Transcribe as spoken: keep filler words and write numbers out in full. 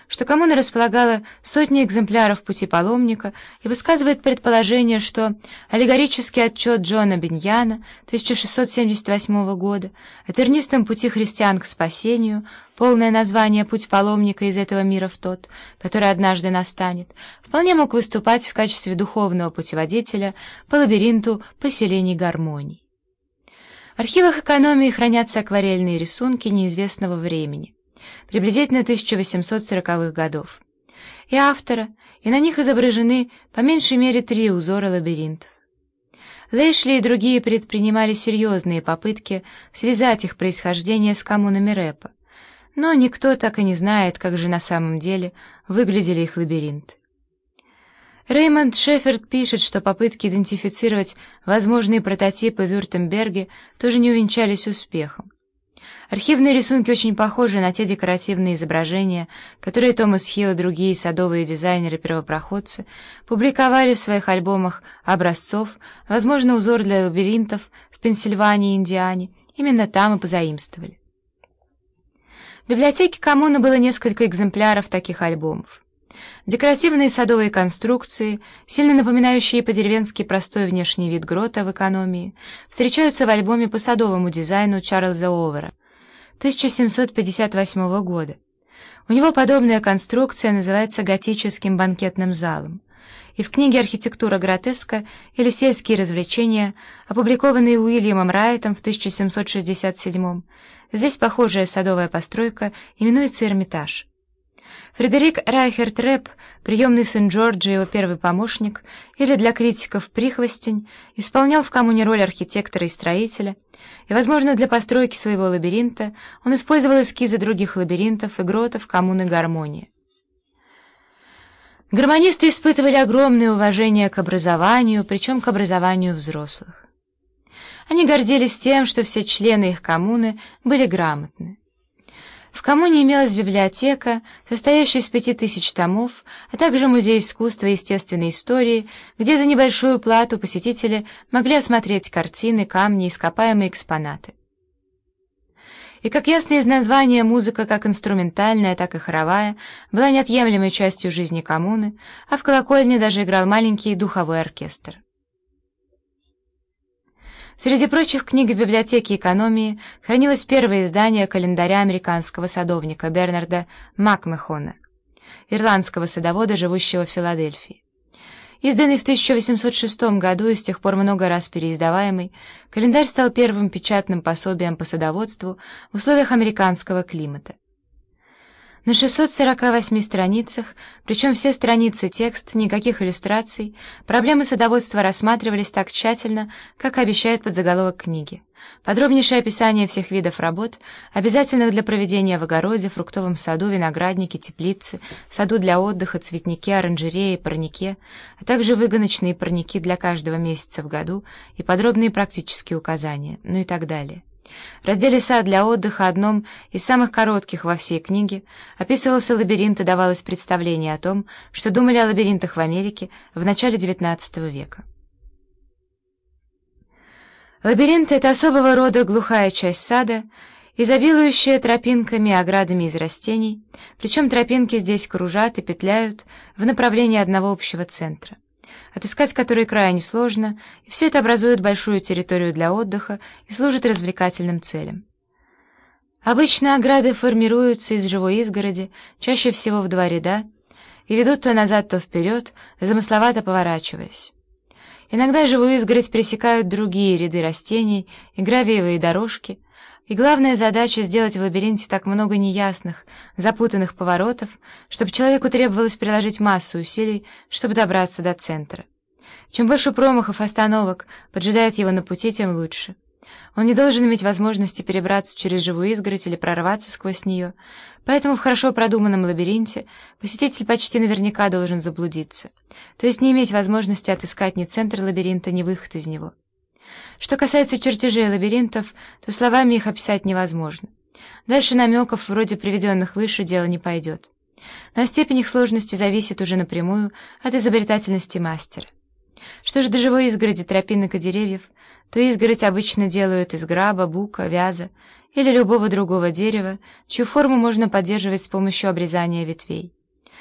что коммуна располагала сотней экземпляров «Пути паломника» и высказывает предположение, что аллегорический отчет Джона Биньяна тысяча шестьсот семьдесят восьмого года о тернистом пути христиан к спасению, полное название «Путь паломника из этого мира в тот, который однажды настанет», вполне мог выступать в качестве духовного путеводителя по лабиринту поселений гармонии. В архивах экономии хранятся акварельные рисунки неизвестного времени, приблизительно тысяча восемьсот сороковых годов, и автора, и на них изображены по меньшей мере три узора лабиринтов. Лэшли и другие предпринимали серьезные попытки связать их происхождение с коммунами рэпа, но никто так и не знает, как же на самом деле выглядели их лабиринты. Реймонд Шеферд пишет, что попытки идентифицировать возможные прототипы в Вюртемберге тоже не увенчались успехом. Архивные рисунки очень похожи на те декоративные изображения, которые Томас Хилл и другие садовые дизайнеры-первопроходцы публиковали в своих альбомах образцов, возможно, узор для лабиринтов в Пенсильвании и Индиане, именно там и позаимствовали. В библиотеке коммуны было несколько экземпляров таких альбомов. Декоративные садовые конструкции, сильно напоминающие по-деревенски простой внешний вид грота в экономии, встречаются в альбоме по садовому дизайну Чарльза Овера тысяча семьсот пятьдесят восьмого года. У него подобная конструкция называется готическим банкетным залом. И в книге «Архитектура гротеска» или «Сельские развлечения», опубликованной Уильямом Райтом в тысяча семьсот шестьдесят седьмом, здесь похожая садовая постройка именуется Эрмитаж. Фредерик Райхерт Рэп, приемный сын Джорджа и его первый помощник, или для критиков прихвостень, исполнял в коммуне роль архитектора и строителя, и, возможно, для постройки своего лабиринта он использовал эскизы других лабиринтов и гротов коммуны Гармония. Гармонисты испытывали огромное уважение к образованию, причем к образованию взрослых. Они гордились тем, что все члены их коммуны были грамотны. В коммуне имелась библиотека, состоящая из пяти тысяч томов, а также музей искусства и естественной истории, где за небольшую плату посетители могли осмотреть картины, камни, ископаемые экспонаты. И, как ясно из названия, музыка, как инструментальная, так и хоровая, была неотъемлемой частью жизни коммуны, а в колокольне даже играл маленький духовой оркестр. Среди прочих книг в библиотеке экономии хранилось первое издание календаря американского садовника Бернарда Макмехона, ирландского садовода, живущего в Филадельфии. Изданный в тысяча восемьсот шестом году и с тех пор много раз переиздаваемый, календарь стал первым печатным пособием по садоводству в условиях американского климата. На шестисот сорока восьми страницах, причем все страницы текст, никаких иллюстраций, проблемы садоводства рассматривались так тщательно, как обещает подзаголовок книги. Подробнейшее описание всех видов работ, обязательных для проведения в огороде, фруктовом саду, винограднике, теплице, саду для отдыха, цветнике, оранжерее, парнике, а также выгоночные парники для каждого месяца в году и подробные практические указания, ну и так далее. В разделе «Сад для отдыха», одном из самых коротких во всей книге, описывался лабиринт и давалось представление о том, что думали о лабиринтах в Америке в начале девятнадцатого века. Лабиринт — это особого рода глухая часть сада, изобилующая тропинками и оградами из растений, причем тропинки здесь кружат и петляют в направлении одного общего центра, отыскать который крайне сложно, и все это образует большую территорию для отдыха и служит развлекательным целям. Обычно ограды формируются из живой изгороди, чаще всего в два ряда, и ведут то назад, то вперед, замысловато поворачиваясь. Иногда живую изгородь пересекают другие ряды растений и гравиевые дорожки, и главная задача — сделать в лабиринте так много неясных, запутанных поворотов, чтобы человеку требовалось приложить массу усилий, чтобы добраться до центра. Чем больше промахов, остановок поджидает его на пути, тем лучше. Он не должен иметь возможности перебраться через живую изгородь или прорваться сквозь нее, поэтому в хорошо продуманном лабиринте посетитель почти наверняка должен заблудиться, то есть не иметь возможности отыскать ни центр лабиринта, ни выход из него. Что касается чертежей лабиринтов, то словами их описать невозможно. Дальше намеков, вроде приведенных выше, дело не пойдет. Но степень их сложности зависит уже напрямую от изобретательности мастера. Что же до живой изгороди, тропинок и деревьев, то изгородь обычно делают из граба, бука, вяза или любого другого дерева, чью форму можно поддерживать с помощью обрезания ветвей.